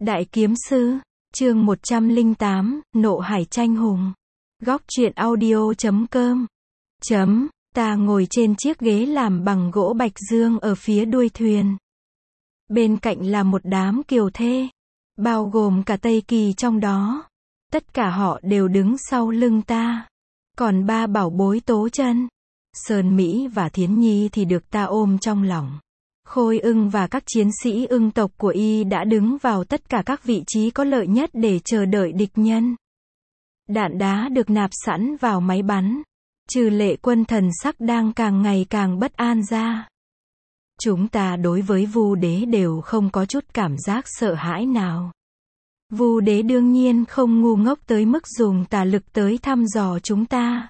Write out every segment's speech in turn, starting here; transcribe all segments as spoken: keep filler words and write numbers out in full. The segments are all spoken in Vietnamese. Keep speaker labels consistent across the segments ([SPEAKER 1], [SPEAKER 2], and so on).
[SPEAKER 1] Đại Kiếm Sư, chương một trăm lẻ tám, Nộ Hải Tranh Hùng. Góc truyện audio chấm com. Chấm, ta ngồi trên chiếc ghế làm bằng gỗ bạch dương ở phía đuôi thuyền. Bên cạnh là một đám kiều thê, bao gồm cả Tây Kỳ trong đó. Tất cả họ đều đứng sau lưng ta. Còn ba bảo bối Tố Chân, Sơn Mỹ và Thiến Nhi thì được ta ôm trong lòng. Khôi Ưng và các chiến sĩ ưng tộc của y đã đứng vào tất cả các vị trí có lợi nhất để chờ đợi địch nhân. Đạn đá được nạp sẵn vào máy bắn. Trừ Lệ Quân thần sắc đang càng ngày càng bất an ra. Chúng ta đối với Vu Đế đều không có chút cảm giác sợ hãi nào. Vu Đế đương nhiên không ngu ngốc tới mức dùng tà lực tới thăm dò chúng ta,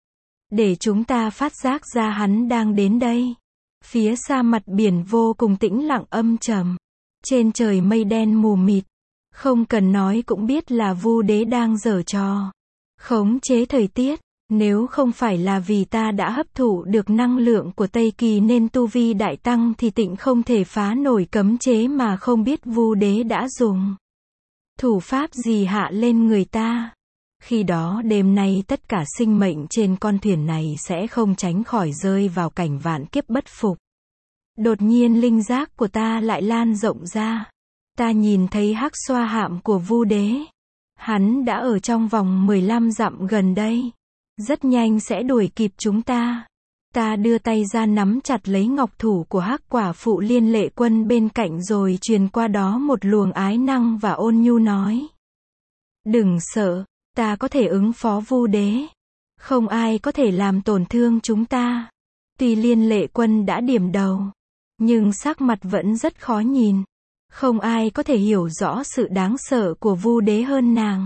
[SPEAKER 1] để chúng ta phát giác ra hắn đang đến đây. Phía xa mặt biển vô cùng tĩnh lặng âm trầm. Trên trời mây đen mù mịt. Không cần nói cũng biết là Vu Đế đang giở trò khống chế thời tiết. Nếu không phải là vì ta đã hấp thụ được năng lượng của Tây Kỳ nên tu vi đại tăng thì tịnh không thể phá nổi cấm chế mà không biết Vu Đế đã dùng thủ pháp gì hạ lên người ta. Khi đó đêm nay tất cả sinh mệnh trên con thuyền này sẽ không tránh khỏi rơi vào cảnh vạn kiếp bất phục. Đột nhiên linh giác của ta lại lan rộng ra. Ta nhìn thấy hắc xoa hạm của Vu Đế. Hắn đã ở trong vòng mười lăm dặm gần đây. Rất nhanh sẽ đuổi kịp chúng ta. Ta đưa tay ra nắm chặt lấy ngọc thủ của hắc quả phụ Liên Lệ Quân bên cạnh rồi truyền qua đó một luồng ái năng và ôn nhu nói. Đừng sợ, ta có thể ứng phó Vu Đế. Không ai có thể làm tổn thương chúng ta. Tuy Liên Lệ Quân đã điểm đầu, nhưng sắc mặt vẫn rất khó nhìn. Không ai có thể hiểu rõ sự đáng sợ của Vu Đế hơn nàng.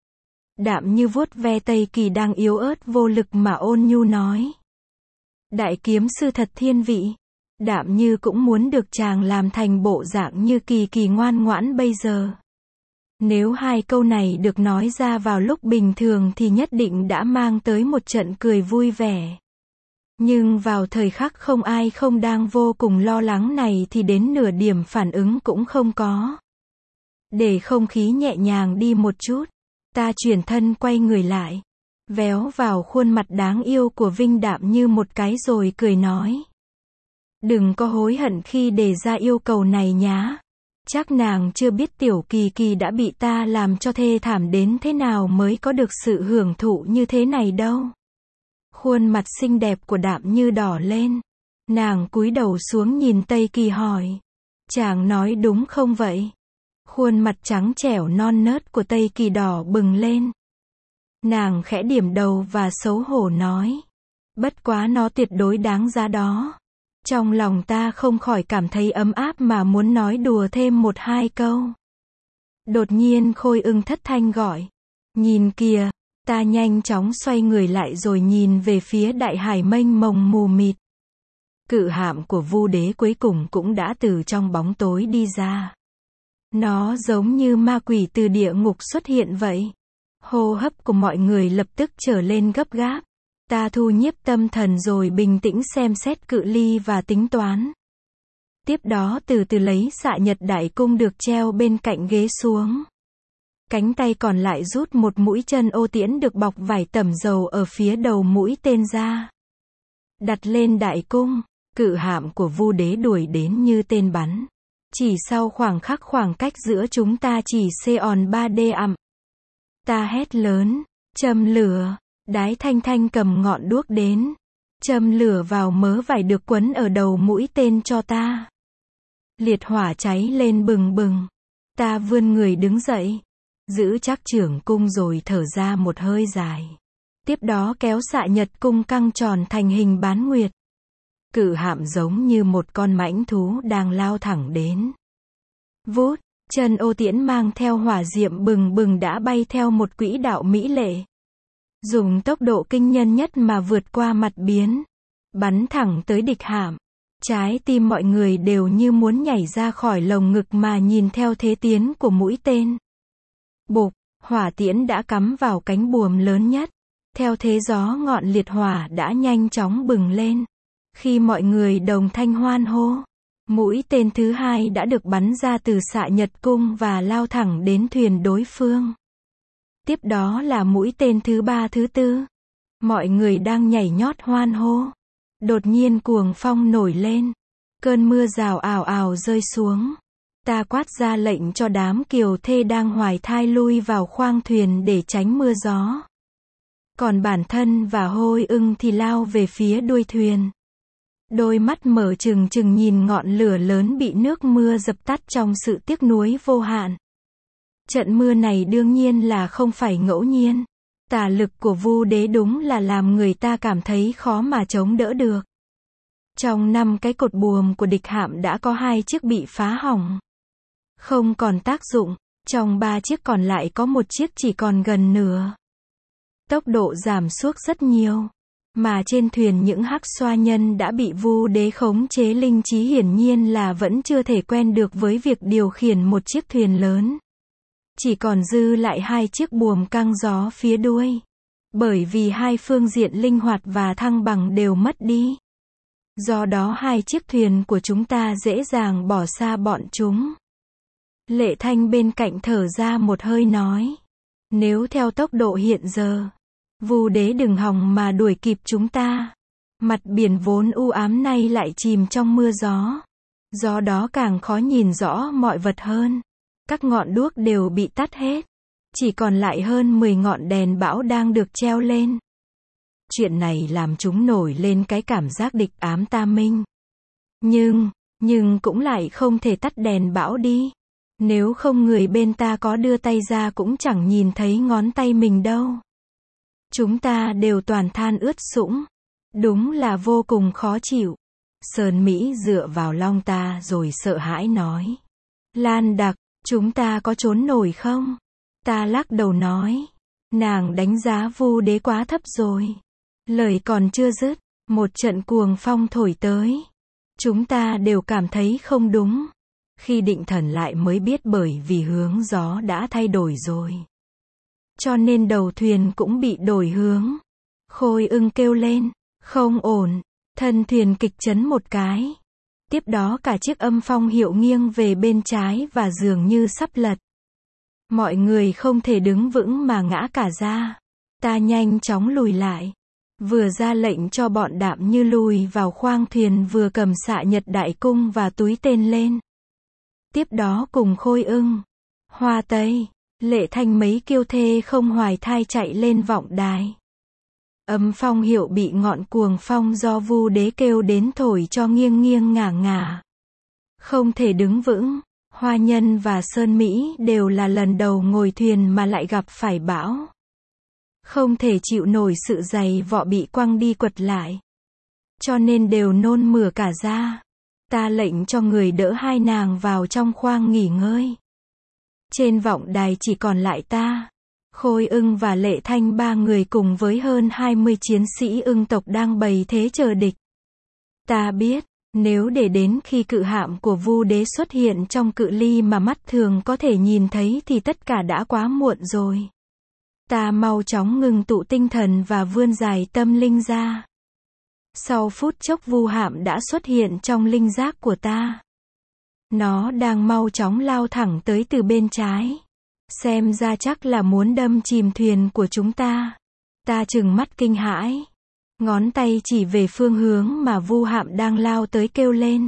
[SPEAKER 1] Đạm Như vuốt ve Tây Kỳ đang yếu ớt vô lực mà ôn nhu nói. Đại Kiếm Sư thật thiên vị. Đạm Như cũng muốn được chàng làm thành bộ dạng như Kỳ Kỳ ngoan ngoãn bây giờ. Nếu hai câu này được nói ra vào lúc bình thường thì nhất định đã mang tới một trận cười vui vẻ. Nhưng vào thời khắc không ai không đang vô cùng lo lắng này thì đến nửa điểm phản ứng cũng không có. Để không khí nhẹ nhàng đi một chút, ta chuyển thân quay người lại, véo vào khuôn mặt đáng yêu của Vinh Đạm Như một cái rồi cười nói. Đừng có hối hận khi đề ra yêu cầu này nhá. Chắc nàng chưa biết tiểu Kỳ Kỳ đã bị ta làm cho thê thảm đến thế nào mới có được sự hưởng thụ như thế này đâu. Khuôn mặt xinh đẹp của Đạm Như đỏ lên. Nàng cúi đầu xuống nhìn Tây Kỳ hỏi. Chàng nói đúng không vậy? Khuôn mặt trắng trẻo non nớt của Tây Kỳ đỏ bừng lên. Nàng khẽ điểm đầu và xấu hổ nói. Bất quá nó tuyệt đối đáng giá đó. Trong lòng ta không khỏi cảm thấy ấm áp mà muốn nói đùa thêm một hai câu. Đột nhiên Khôi Ưng thất thanh gọi. Nhìn kìa. Ta nhanh chóng xoay người lại rồi nhìn về phía đại hải mênh mông mù mịt. Cự hạm của Vu Đế cuối cùng cũng đã từ trong bóng tối đi ra. Nó giống như ma quỷ từ địa ngục xuất hiện vậy. Hô hấp của mọi người lập tức trở lên gấp gáp. Ta thu nhiếp tâm thần rồi bình tĩnh xem xét cự ly và tính toán. Tiếp đó từ từ lấy xạ nhật đại cung được treo bên cạnh ghế xuống. Cánh tay còn lại rút một mũi chân ô tiễn được bọc vải tẩm dầu ở phía đầu mũi tên ra. Đặt lên đại cung, cự hạm của Vu Đế đuổi đến như tên bắn. Chỉ sau khoảng khắc khoảng cách giữa chúng ta chỉ xeon ba D ặm. Ta hét lớn, châm lửa, Đái Thanh Thanh cầm ngọn đuốc đến. Châm lửa vào mớ vải được quấn ở đầu mũi tên cho ta. Liệt hỏa cháy lên bừng bừng. Ta vươn người đứng dậy. Giữ chắc trưởng cung rồi thở ra một hơi dài. Tiếp đó kéo xạ nhật cung căng tròn thành hình bán nguyệt. Cự hạm giống như một con mãnh thú đang lao thẳng đến. Vút, chân ô tiễn mang theo hỏa diệm bừng bừng đã bay theo một quỹ đạo mỹ lệ. Dùng tốc độ kinh nhân nhất mà vượt qua mặt biến. Bắn thẳng tới địch hạm. Trái tim mọi người đều như muốn nhảy ra khỏi lồng ngực mà nhìn theo thế tiến của mũi tên. Bụp, hỏa tiễn đã cắm vào cánh buồm lớn nhất. Theo thế gió ngọn liệt hỏa đã nhanh chóng bừng lên. Khi mọi người đồng thanh hoan hô, Mũi tên thứ hai đã được bắn ra từ xạ nhật cung và lao thẳng đến thuyền đối phương. Tiếp đó là mũi tên thứ ba thứ tư. Mọi người đang nhảy nhót hoan hô. Đột nhiên cuồng phong nổi lên. Cơn mưa rào ào ào rơi xuống. Ta quát ra lệnh cho đám kiều thê đang hoài thai lui vào khoang thuyền để tránh mưa gió. Còn bản thân và Hôi Ưng thì lao về phía đuôi thuyền. Đôi mắt mở trừng trừng nhìn ngọn lửa lớn bị nước mưa dập tắt trong sự tiếc nuối vô hạn. Trận mưa này đương nhiên là không phải ngẫu nhiên. Tà lực của Vu Đế đúng là làm người ta cảm thấy khó mà chống đỡ được. Trong năm cái cột buồm của địch hạm đã có hai chiếc bị phá hỏng. Không còn tác dụng, trong ba chiếc còn lại có một chiếc chỉ còn gần nửa. Tốc độ giảm sút rất nhiều. Mà trên thuyền những hắc xoa nhân đã bị Vu Đế khống chế linh trí hiển nhiên là vẫn chưa thể quen được với việc điều khiển một chiếc thuyền lớn. Chỉ còn dư lại hai chiếc buồm căng gió phía đuôi. Bởi vì hai phương diện linh hoạt và thăng bằng đều mất đi. Do đó hai chiếc thuyền của chúng ta dễ dàng bỏ xa bọn chúng. Lệ Thanh bên cạnh thở ra một hơi nói. Nếu theo tốc độ hiện giờ, Vu Đế đừng hòng mà đuổi kịp chúng ta. Mặt biển vốn u ám nay lại chìm trong mưa gió. Do đó càng khó nhìn rõ mọi vật hơn. Các ngọn đuốc đều bị tắt hết. Chỉ còn lại hơn mười ngọn đèn bão đang được treo lên. Chuyện này làm chúng nổi lên cái cảm giác địch ám ta minh. Nhưng, nhưng cũng lại không thể tắt đèn bão đi. Nếu không người bên ta có đưa tay ra cũng chẳng nhìn thấy ngón tay mình đâu. Chúng ta đều toàn than ướt sũng. Đúng là vô cùng khó chịu. Sơn Mỹ dựa vào long ta rồi sợ hãi nói. Lan Đặc, chúng ta có trốn nổi không? Ta lắc đầu nói. Nàng đánh giá Vu Đế quá thấp rồi. Lời còn chưa dứt, một trận cuồng phong thổi tới. Chúng ta đều cảm thấy không đúng. Khi định thần lại mới biết bởi vì hướng gió đã thay đổi rồi. Cho nên đầu thuyền cũng bị đổi hướng. Khôi Ưng kêu lên, không ổn, thân thuyền kịch chấn một cái. Tiếp đó cả chiếc âm phong hiệu nghiêng về bên trái và dường như sắp lật. Mọi người không thể đứng vững mà ngã cả ra. Ta nhanh chóng lùi lại. Vừa ra lệnh cho bọn Đạm Như lùi vào khoang thuyền vừa cầm xạ nhật đại cung và túi tên lên. Tiếp đó cùng Khôi Ưng, Hoa Tây, Lệ Thanh mấy kiêu thê không hoài thai chạy lên vọng đài. Âm phong hiệu bị ngọn cuồng phong do Vu Đế kêu đến thổi cho nghiêng nghiêng ngả ngả. Không thể đứng vững. Hoa Nhân và Sơn Mỹ đều là lần đầu ngồi thuyền mà lại gặp phải bão. Không thể chịu nổi sự dày vọ bị quăng đi quật lại. Cho nên đều nôn mửa cả ra. Ta lệnh cho người đỡ hai nàng vào trong khoang nghỉ ngơi. Trên vọng đài chỉ còn lại ta, Khôi Ưng và Lệ Thanh ba người cùng với hơn hai mươi chiến sĩ ưng tộc đang bày thế chờ địch. Ta biết, nếu để đến khi cự hạm của Vu Đế xuất hiện trong cự ly mà mắt thường có thể nhìn thấy thì tất cả đã quá muộn rồi. Ta mau chóng ngừng tụ tinh thần và vươn dài tâm linh ra. Sau phút chốc vu hạm đã xuất hiện trong linh giác của ta. Nó đang mau chóng lao thẳng tới từ bên trái. Xem ra chắc là muốn đâm chìm thuyền của chúng ta. Ta trừng mắt kinh hãi. Ngón tay chỉ về phương hướng mà vu hạm đang lao tới kêu lên.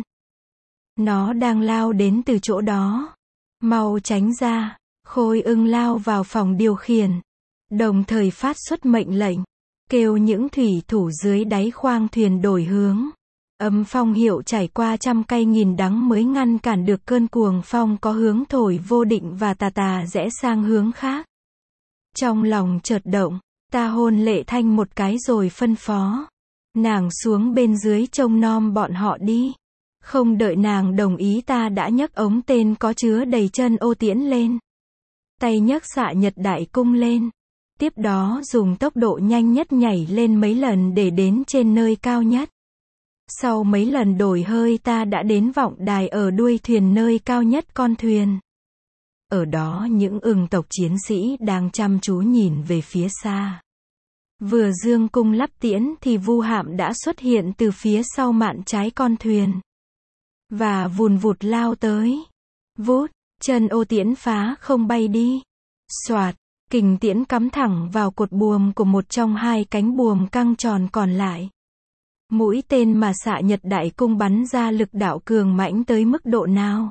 [SPEAKER 1] Nó đang lao đến từ chỗ đó. Mau tránh ra. Khôi Ưng lao vào phòng điều khiển. Đồng thời phát xuất mệnh lệnh. Kêu những thủy thủ dưới đáy khoang thuyền đổi hướng. Âm phong hiệu trải qua trăm cây nghìn đắng mới ngăn cản được cơn cuồng phong có hướng thổi vô định và tà tà rẽ sang hướng khác. Trong lòng chợt động, ta hôn Lệ Thanh một cái rồi phân phó. Nàng xuống bên dưới trông nom bọn họ đi. Không đợi nàng đồng ý ta đã nhấc ống tên có chứa đầy chân ô tiễn lên. Tay nhấc xạ nhật đại cung lên. Tiếp đó dùng tốc độ nhanh nhất nhảy lên mấy lần để đến trên nơi cao nhất. Sau mấy lần đổi hơi ta đã đến vọng đài ở đuôi thuyền nơi cao nhất con thuyền. Ở đó những ưng tộc chiến sĩ đang chăm chú nhìn về phía xa. Vừa dương cung lắp tiễn thì vu hạm đã xuất hiện từ phía sau mạn trái con thuyền. và vùn vụt lao tới. Vút, chân ô tiễn phá không bay đi. Soạt, kình tiễn cắm thẳng vào cột buồm của một trong hai cánh buồm căng tròn còn lại. Mũi tên mà xạ nhật đại cung bắn ra lực đạo cường mãnh tới mức độ nào?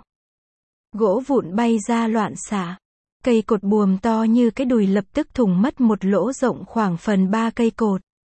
[SPEAKER 1] Gỗ vụn bay ra loạn xạ. Cây cột buồm to như cái đùi lập tức thủng mất một lỗ rộng khoảng phần ba cây cột.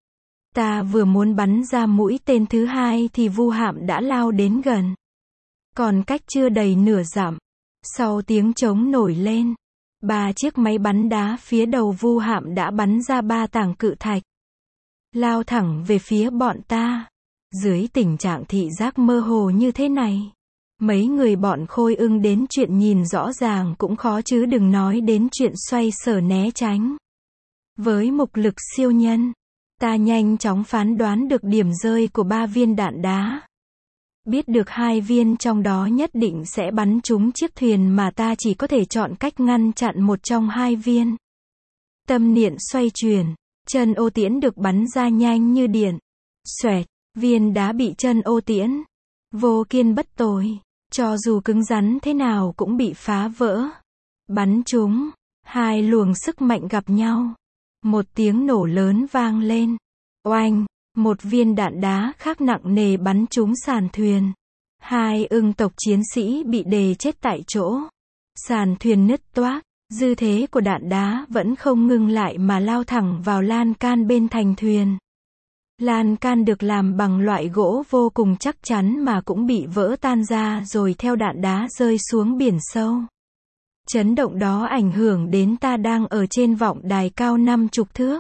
[SPEAKER 1] Ta vừa muốn bắn ra mũi tên thứ hai thì Vu Hạm đã lao đến gần. Còn cách chưa đầy nửa dặm. Sau tiếng trống nổi lên, ba chiếc máy bắn đá phía đầu Vu Hạm đã bắn ra ba tảng cự thạch. Lao thẳng về phía bọn ta. Dưới tình trạng thị giác mơ hồ như thế này, mấy người bọn Khôi Ưng đến chuyện nhìn rõ ràng cũng khó chứ đừng nói đến chuyện xoay sở né tránh. Với mục lực siêu nhân, ta nhanh chóng phán đoán được điểm rơi của ba viên đạn đá. Biết được hai viên trong đó nhất định sẽ bắn trúng chiếc thuyền mà ta chỉ có thể chọn cách ngăn chặn một trong hai viên. Tâm niệm xoay chuyển, chân ô tiễn được bắn ra nhanh như điện. Xoẹt, viên đá bị chân ô tiễn. Vô kiên bất tồi, cho dù cứng rắn thế nào cũng bị phá vỡ. Bắn trúng, hai luồng sức mạnh gặp nhau. Một tiếng nổ lớn vang lên. Oanh, một viên đạn đá khác nặng nề bắn trúng sàn thuyền. Hai ưng tộc chiến sĩ bị đè chết tại chỗ. Sàn thuyền nứt toác, dư thế của đạn đá vẫn không ngừng lại mà lao thẳng vào lan can bên thành thuyền. Lan can được làm bằng loại gỗ vô cùng chắc chắn mà cũng bị vỡ tan ra rồi theo đạn đá rơi xuống biển sâu. Chấn động đó ảnh hưởng đến ta đang ở trên vọng đài cao năm chục thước.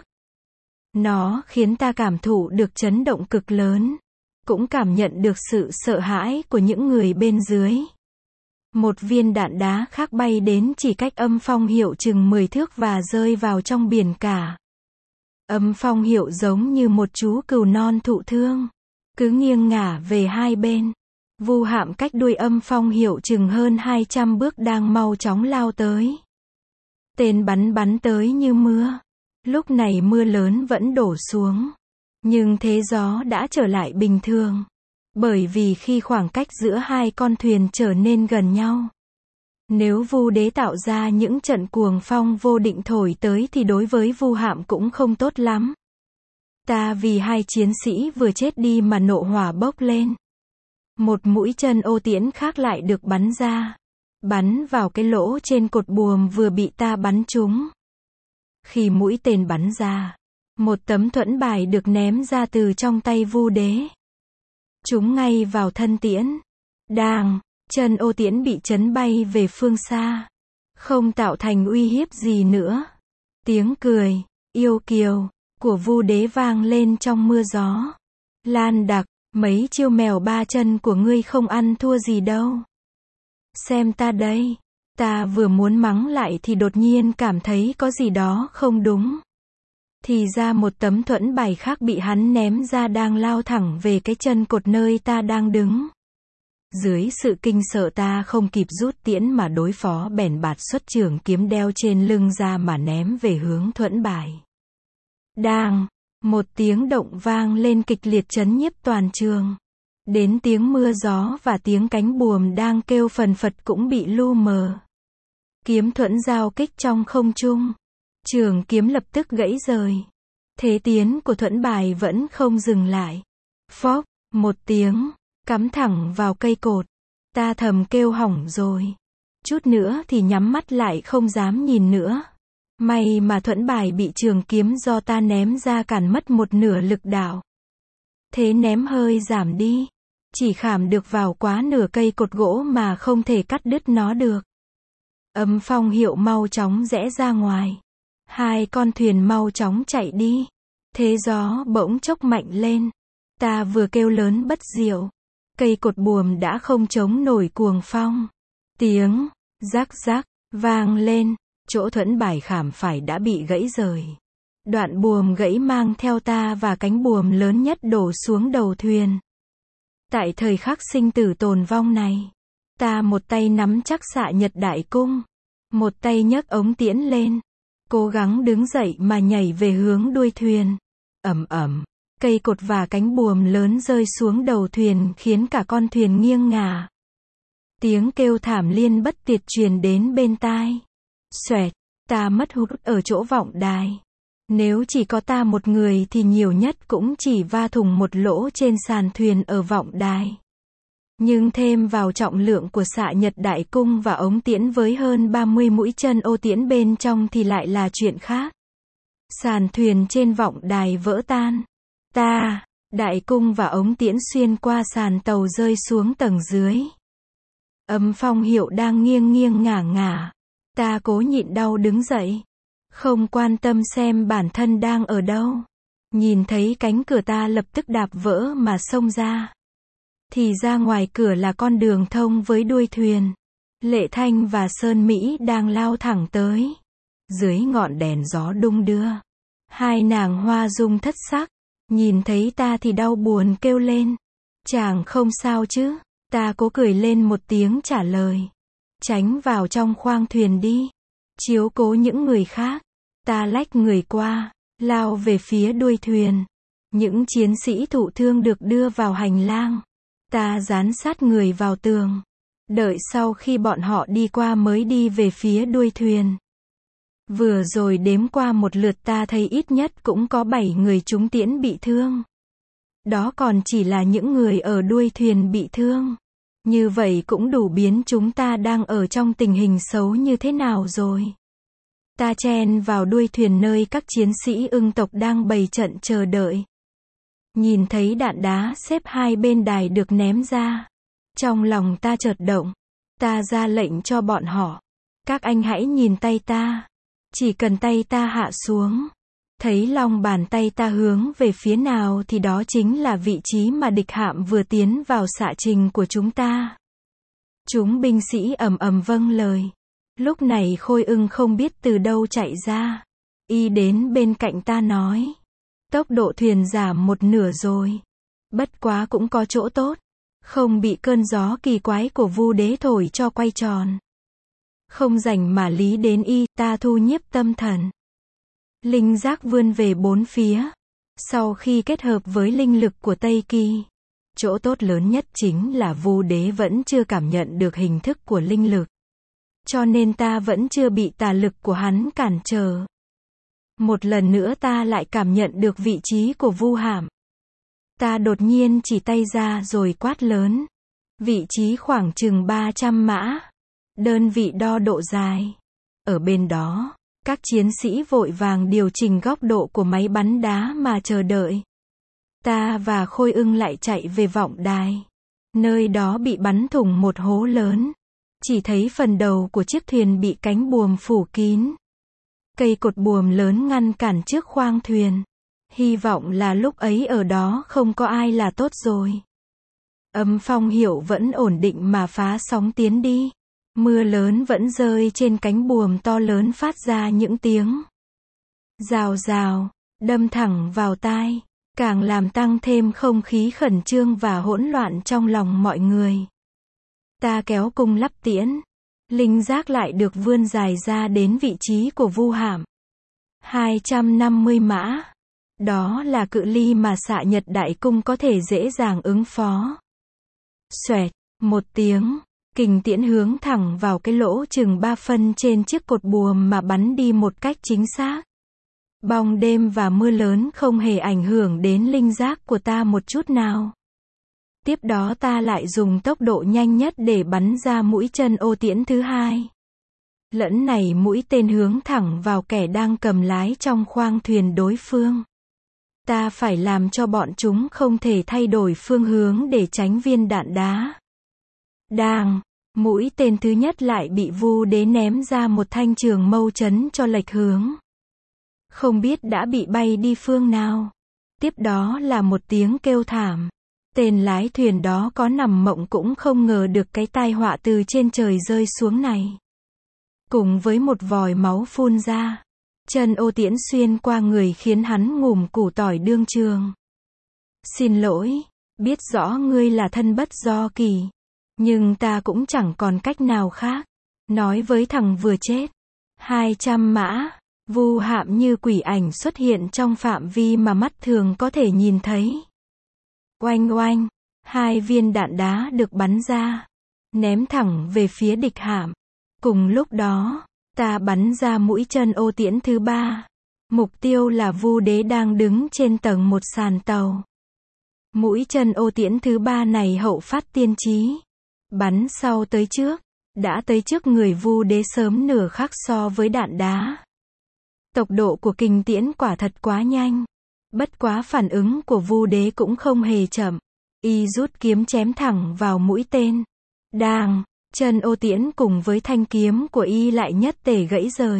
[SPEAKER 1] Nó khiến ta cảm thụ được chấn động cực lớn, cũng cảm nhận được sự sợ hãi của những người bên dưới. Một viên đạn đá khác bay đến chỉ cách âm phong hiệu chừng mười thước và rơi vào trong biển cả. Âm phong hiệu giống như một chú cừu non thụ thương, cứ nghiêng ngả về hai bên. Vu Hạm cách đuôi âm phong hiệu chừng hơn hai trăm bước đang mau chóng lao tới. Tên bắn bắn tới như mưa. Lúc này mưa lớn vẫn đổ xuống. Nhưng thế gió đã trở lại bình thường. Bởi vì khi khoảng cách giữa hai con thuyền trở nên gần nhau, nếu Vu Đế tạo ra những trận cuồng phong vô định thổi tới thì đối với Vu Hạm cũng không tốt lắm. Ta vì hai chiến sĩ vừa chết đi mà nộ hỏa bốc lên. Một mũi chân ô tiễn khác lại được bắn ra. Bắn vào cái lỗ trên cột buồm vừa bị ta bắn trúng. Khi mũi tên bắn ra, một tấm thuẫn bài được ném ra từ trong tay Vu Đế. Trúng ngay vào thân tiễn. Đàng, chân ô tiễn bị chấn bay về phương xa. Không tạo thành uy hiếp gì nữa. Tiếng cười, yêu kiều, của Vu Đế vang lên trong mưa gió. Lan Đặc, mấy chiêu mèo ba chân của ngươi không ăn thua gì đâu. Xem ta đây. Ta vừa muốn mắng lại thì đột nhiên cảm thấy có gì đó không đúng. Thì ra một tấm thuẫn bài khác bị hắn ném ra đang lao thẳng về cái chân cột nơi ta đang đứng. Dưới sự kinh sợ ta không kịp rút tiễn mà đối phó bèn bạt xuất trường kiếm đeo trên lưng ra mà ném về hướng thuẫn bài. Đang, một tiếng động vang lên kịch liệt chấn nhiếp toàn trường. Đến tiếng mưa gió và tiếng cánh buồm đang kêu phần phật cũng bị lu mờ. Kiếm thuẫn giao kích trong không trung. Trường kiếm lập tức gãy rời. Thế tiến của thuẫn bài vẫn không dừng lại. Phốc, một tiếng, cắm thẳng vào cây cột. Ta thầm kêu hỏng rồi. Chút nữa thì nhắm mắt lại không dám nhìn nữa. May mà thuẫn bài bị trường kiếm do ta ném ra cản mất một nửa lực đạo. Thế ném hơi giảm đi. Chỉ khảm được vào quá nửa cây cột gỗ mà không thể cắt đứt nó được. Âm phong hiệu mau chóng rẽ ra ngoài. Hai con thuyền mau chóng chạy đi. Thế gió bỗng chốc mạnh lên. Ta vừa kêu lớn bất diệu. Cây cột buồm đã không chống nổi cuồng phong. Tiếng rắc rắc vang lên. Chỗ thuẫn bài khảm phải đã bị gãy rời. Đoạn buồm gãy mang theo ta và cánh buồm lớn nhất đổ xuống đầu thuyền. Tại thời khắc sinh tử tồn vong này, ta một tay nắm chắc xạ nhật đại cung, một tay nhấc ống tiễn lên, cố gắng đứng dậy mà nhảy về hướng đuôi thuyền. Ầm ầm, cây Cây cột và cánh buồm lớn rơi xuống đầu thuyền khiến cả con thuyền nghiêng ngả. Tiếng kêu thảm liên bất tuyệt truyền đến bên tai. Xoẹt, ta mất hút ở chỗ vọng đài. Nếu chỉ có ta một người thì nhiều nhất cũng chỉ va thủng một lỗ trên sàn thuyền ở vọng đài. Nhưng thêm vào trọng lượng của xạ nhật đại cung và ống tiễn với hơn ba mươi mũi chân ô tiễn bên trong thì lại là chuyện khác. Sàn thuyền trên vọng đài vỡ tan. Ta, đại cung và ống tiễn xuyên qua sàn tàu rơi xuống tầng dưới. Âm Phong Hiệu đang nghiêng nghiêng ngả ngả. Ta cố nhịn đau đứng dậy. Không quan tâm xem bản thân đang ở đâu. Nhìn thấy cánh cửa ta lập tức đạp vỡ mà xông ra. Thì ra ngoài cửa là con đường thông với đuôi thuyền. Lệ Thanh và Sơn Mỹ đang lao thẳng tới. Dưới ngọn đèn gió đung đưa. Hai nàng hoa dung thất sắc. Nhìn thấy ta thì đau buồn kêu lên. Chàng không sao chứ? Ta cố cười lên một tiếng trả lời. Tránh vào trong khoang thuyền đi. Chiếu cố những người khác. Ta lách người qua. Lao về phía đuôi thuyền. Những chiến sĩ thụ thương được đưa vào hành lang. Ta dán sát người vào tường. Đợi sau khi bọn họ đi qua mới đi về phía đuôi thuyền. Vừa rồi đếm qua một lượt ta thấy ít nhất cũng có bảy người trúng tiễn bị thương. Đó còn chỉ là những người ở đuôi thuyền bị thương. Như vậy cũng đủ biến chúng ta đang ở trong tình hình xấu như thế nào rồi. Ta chen vào đuôi thuyền nơi các chiến sĩ ưng tộc đang bày trận chờ đợi. Nhìn thấy đạn đá xếp hai bên đài được ném ra. Trong lòng ta chợt động. Ta ra lệnh cho bọn họ. Các anh hãy nhìn tay ta. Chỉ cần tay ta hạ xuống. Thấy lòng bàn tay ta hướng về phía nào thì đó chính là vị trí mà địch hạm vừa tiến vào xạ trình của chúng ta. Chúng binh sĩ ầm ầm vâng lời. Lúc này Khôi Ưng không biết từ đâu chạy ra. Y đến bên cạnh ta nói. Tốc độ thuyền giảm một nửa rồi. Bất quá cũng có chỗ tốt. Không bị cơn gió kỳ quái của Vu Đế thổi cho quay tròn. Không rảnh mà lý đến y, ta thu nhiếp tâm thần. Linh giác vươn về bốn phía. Sau khi kết hợp với linh lực của Tây Kỳ. Chỗ tốt lớn nhất chính là Vu Đế vẫn chưa cảm nhận được hình thức của linh lực. Cho nên ta vẫn chưa bị tà lực của hắn cản trở. Một lần nữa ta lại cảm nhận được vị trí của Vu Hạm. Ta đột nhiên chỉ tay ra rồi quát lớn. Vị trí khoảng chừng ba trăm mã. Đơn vị đo độ dài. Ở bên đó, các chiến sĩ vội vàng điều chỉnh góc độ của máy bắn đá mà chờ đợi. Ta và Khôi Ưng lại chạy về vọng đài. Nơi đó bị bắn thủng một hố lớn. Chỉ thấy phần đầu của chiếc thuyền bị cánh buồm phủ kín. Cây cột buồm lớn ngăn cản trước khoang thuyền. Hy vọng là lúc ấy ở đó không có ai là tốt rồi. Âm Phong Hiệu vẫn ổn định mà phá sóng tiến đi. Mưa lớn vẫn rơi trên cánh buồm to lớn phát ra những tiếng rào rào, đâm thẳng vào tai, càng làm tăng thêm không khí khẩn trương và hỗn loạn trong lòng mọi người. Ta kéo cung lắp tiễn. Linh giác lại được vươn dài ra đến vị trí của Vu Hạm. hai trăm năm mươi mã. Đó là cự ly mà xạ nhật đại cung có thể dễ dàng ứng phó. Xoẹt, một tiếng, kình tiễn hướng thẳng vào cái lỗ chừng ba phân trên chiếc cột buồm mà bắn đi một cách chính xác. Bóng đêm và mưa lớn không hề ảnh hưởng đến linh giác của ta một chút nào. Tiếp đó ta lại dùng tốc độ nhanh nhất để bắn ra mũi chân ô tiễn thứ hai. Lẫn này mũi tên hướng thẳng vào kẻ đang cầm lái trong khoang thuyền đối phương. Ta phải làm cho bọn chúng không thể thay đổi phương hướng để tránh viên đạn đá. Đàng, mũi tên thứ nhất lại bị Vu Đế ném ra một thanh trường mâu chấn cho lệch hướng. Không biết đã bị bay đi phương nào. Tiếp đó là một tiếng kêu thảm. Tên lái thuyền đó có nằm mộng cũng không ngờ được cái tai họa từ trên trời rơi xuống này. Cùng với một vòi máu phun ra. Chân ô tiễn xuyên qua người khiến hắn ngủm củ tỏi đương trường. Xin lỗi, biết rõ ngươi là thân bất do kỳ. Nhưng ta cũng chẳng còn cách nào khác. Nói với thằng vừa chết. hai trăm mã. Vu Hạm như quỷ ảnh xuất hiện trong phạm vi mà mắt thường có thể nhìn thấy. Oanh oanh, hai viên đạn đá được bắn ra, ném thẳng về phía địch hạm. Cùng lúc đó, ta bắn ra mũi chân ô tiễn thứ ba. Mục tiêu là Vu Đế đang đứng trên tầng một sàn tàu. Mũi chân ô tiễn thứ ba này hậu phát tiên trí. Bắn sau tới trước, đã tới trước người Vu Đế sớm nửa khắc so với đạn đá. Tốc độ của kình tiễn quả thật quá nhanh. Bất quá phản ứng của Vu Đế cũng không hề chậm. Y rút kiếm chém thẳng vào mũi tên. Đàng, chân ô tiễn cùng với thanh kiếm của y lại nhất tề gãy rời.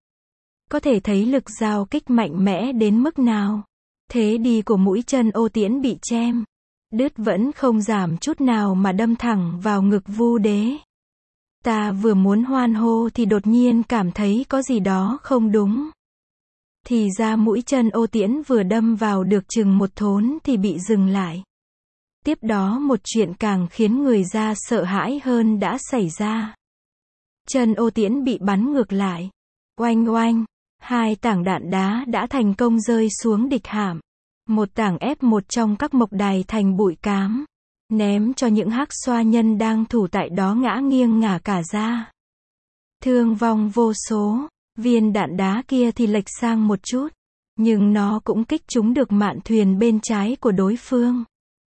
[SPEAKER 1] Có thể thấy lực giao kích mạnh mẽ đến mức nào. Thế đi của mũi chân ô tiễn bị chém đứt vẫn không giảm chút nào mà đâm thẳng vào ngực Vu Đế. Ta vừa muốn hoan hô thì đột nhiên cảm thấy có gì đó không đúng. Thì ra mũi chân ô tiễn vừa đâm vào được chừng một thốn thì bị dừng lại. Tiếp đó một chuyện càng khiến người ta sợ hãi hơn đã xảy ra. Chân ô tiễn bị bắn ngược lại. Oanh oanh, hai tảng đạn đá đã thành công rơi xuống địch hạm. Một tảng ép một trong các mộc đài thành bụi cám. Ném cho những hắc xoa nhân đang thủ tại đó ngã nghiêng ngả cả ra. Thương vong vô số. Viên đạn đá kia thì lệch sang một chút. Nhưng nó cũng kích trúng được mạn thuyền bên trái của đối phương.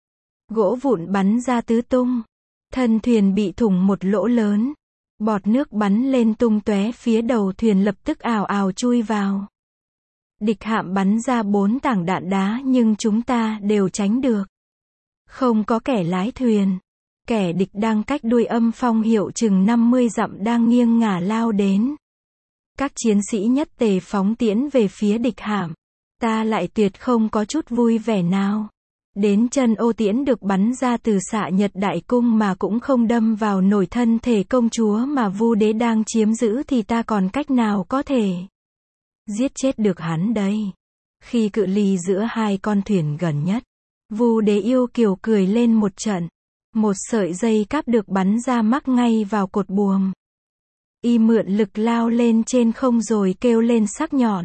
[SPEAKER 1] Gỗ vụn bắn ra tứ tung. Thân thuyền bị thủng một lỗ lớn. Bọt nước bắn lên tung tóe phía đầu thuyền lập tức ào ào chui vào. Địch hạm bắn ra bốn tảng đạn đá nhưng chúng ta đều tránh được. Không có kẻ lái thuyền. Kẻ địch đang cách đuôi âm phong hiệu chừng năm mươi dặm đang nghiêng ngả lao đến. Các chiến sĩ nhất tề phóng tiễn về phía địch hạm. Ta lại tuyệt không có chút vui vẻ nào. Đến chân ô tiễn được bắn ra từ xạ nhật đại cung mà cũng không đâm vào nổi thân thể công chúa mà Vu Đế đang chiếm giữ thì ta còn cách nào có thể giết chết được hắn đây. Khi cự ly giữa hai con thuyền gần nhất, Vu Đế yêu kiều cười lên một trận. Một sợi dây cáp được bắn ra mắc ngay vào cột buồm. Y mượn lực lao lên trên không rồi kêu lên sắc nhọn.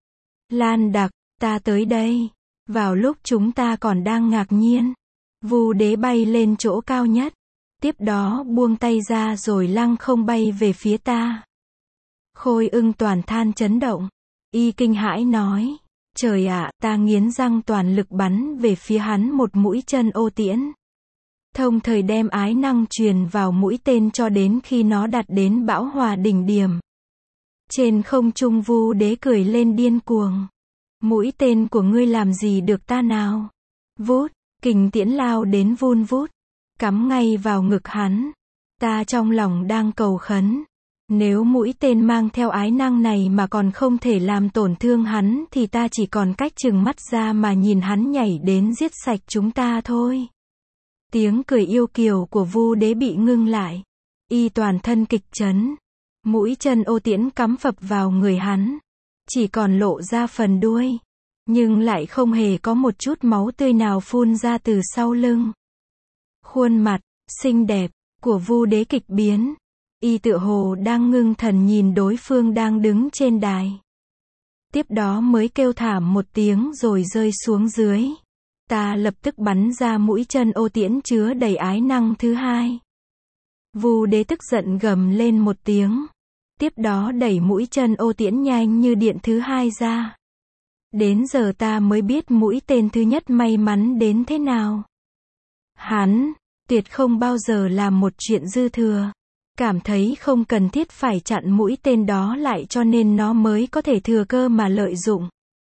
[SPEAKER 1] Lan Đặc, ta tới đây. Vào lúc chúng ta còn đang ngạc nhiên, Vu Đế bay lên chỗ cao nhất. Tiếp đó buông tay ra rồi lăng không bay về phía ta. Khôi Ưng toàn than chấn động. Y kinh hãi nói. Trời ạ, ta nghiến răng toàn lực bắn về phía hắn một mũi chân ô tiễn. Thông thời đem ái năng truyền vào mũi tên cho đến khi nó đạt đến bão hòa đỉnh điểm. Trên không trung Vu Đế cười lên điên cuồng. Mũi tên của ngươi làm gì được ta nào? Vút, kình tiễn lao đến vun vút, cắm ngay vào ngực hắn. Ta trong lòng đang cầu khấn. Nếu mũi tên mang theo ái năng này mà còn không thể làm tổn thương hắn thì ta chỉ còn cách trừng mắt ra mà nhìn hắn nhảy đến giết sạch chúng ta thôi. Tiếng cười yêu kiều của Vu Đế bị ngưng lại. Y toàn thân kịch chấn. Mũi chân ô tiễn cắm phập vào người hắn. Chỉ còn lộ ra phần đuôi. Nhưng lại không hề có một chút máu tươi nào phun ra từ sau lưng. Khuôn mặt, xinh đẹp, của Vu Đế kịch biến. Y tựa hồ đang ngưng thần nhìn đối phương đang đứng trên đài. Tiếp đó mới kêu thảm một tiếng rồi rơi xuống dưới. Ta lập tức bắn ra mũi chân ô tiễn chứa đầy ái năng thứ hai. Vu Đế tức giận gầm lên một tiếng. Tiếp đó đẩy mũi chân ô tiễn nhanh như điện thứ hai ra. Đến giờ ta mới biết mũi tên thứ nhất may mắn đến thế nào. Hắn, tuyệt không bao giờ làm một chuyện dư thừa. Cảm thấy không cần thiết phải chặn mũi tên đó lại cho nên nó mới có thể thừa cơ mà lợi dụng.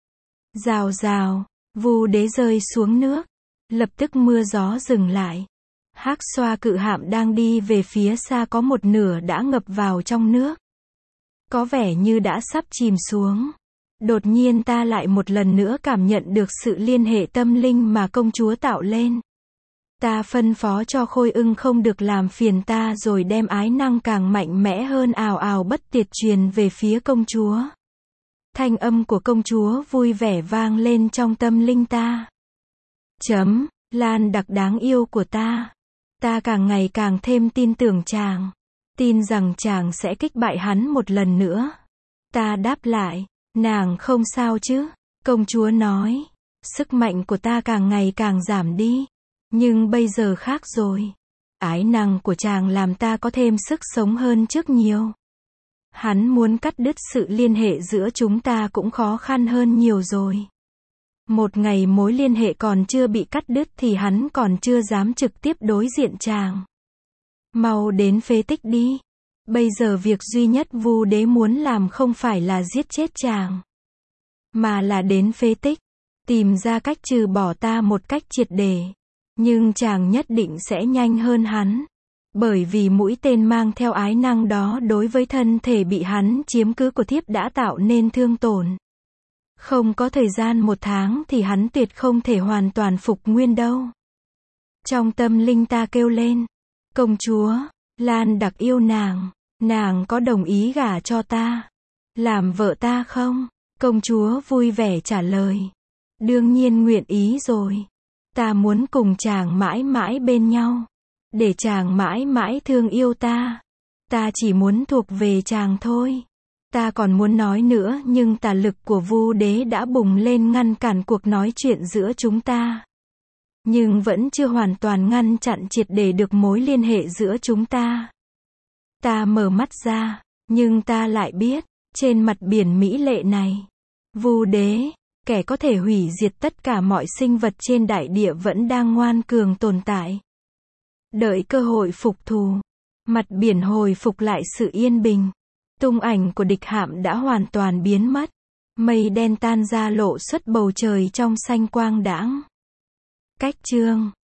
[SPEAKER 1] Rào rào, Vu Đế rơi xuống nước. Lập tức mưa gió dừng lại. Hắc xoa cự hạm đang đi về phía xa có một nửa đã ngập vào trong nước. Có vẻ như đã sắp chìm xuống. Đột nhiên ta lại một lần nữa cảm nhận được sự liên hệ tâm linh mà công chúa tạo lên. Ta phân phó cho Khôi Ưng không được làm phiền ta rồi đem ái năng càng mạnh mẽ hơn ào ào bất tiệt truyền về phía công chúa. Thanh âm của công chúa vui vẻ vang lên trong tâm linh ta. Chấm, Lan Đặc đáng yêu của ta. Ta càng ngày càng thêm tin tưởng chàng. Tin rằng chàng sẽ kích bại hắn một lần nữa. Ta đáp lại. Nàng không sao chứ? Công chúa nói. Sức mạnh của ta càng ngày càng giảm đi. Nhưng bây giờ khác rồi. Ái năng của chàng làm ta có thêm sức sống hơn trước nhiều. Hắn muốn cắt đứt sự liên hệ giữa chúng ta cũng khó khăn hơn nhiều rồi. Một ngày mối liên hệ còn chưa bị cắt đứt thì hắn còn chưa dám trực tiếp đối diện chàng. Mau đến phế tích đi. Bây giờ việc duy nhất Vu Đế muốn làm không phải là giết chết chàng, mà là đến phế tích, tìm ra cách trừ bỏ ta một cách triệt để. Nhưng chàng nhất định sẽ nhanh hơn hắn. Bởi vì mũi tên mang theo ái năng đó đối với thân thể bị hắn chiếm cứ của thiếp đã tạo nên thương tổn. Không có thời gian một tháng thì hắn tuyệt không thể hoàn toàn phục nguyên đâu. Trong tâm linh ta kêu lên. Công chúa, Lan Đặc yêu nàng. Nàng có đồng ý gả cho ta, làm vợ ta không? Công chúa vui vẻ trả lời. Đương nhiên nguyện ý rồi. Ta muốn cùng chàng mãi mãi bên nhau. Để chàng mãi mãi thương yêu ta. Ta chỉ muốn thuộc về chàng thôi. Ta còn muốn nói nữa nhưng tà lực của Vu Đế đã bùng lên ngăn cản cuộc nói chuyện giữa chúng ta. Nhưng vẫn chưa hoàn toàn ngăn chặn triệt để được mối liên hệ giữa chúng ta. Ta mở mắt ra, nhưng ta lại biết, trên mặt biển mỹ lệ này, Vu Đế, kẻ có thể hủy diệt tất cả mọi sinh vật trên đại địa vẫn đang ngoan cường tồn tại. Đợi cơ hội phục thù, mặt biển hồi phục lại sự yên bình. Tung ảnh của địch hạm đã hoàn toàn biến mất. Mây đen tan ra lộ xuất bầu trời trong xanh quang đãng. Cách chương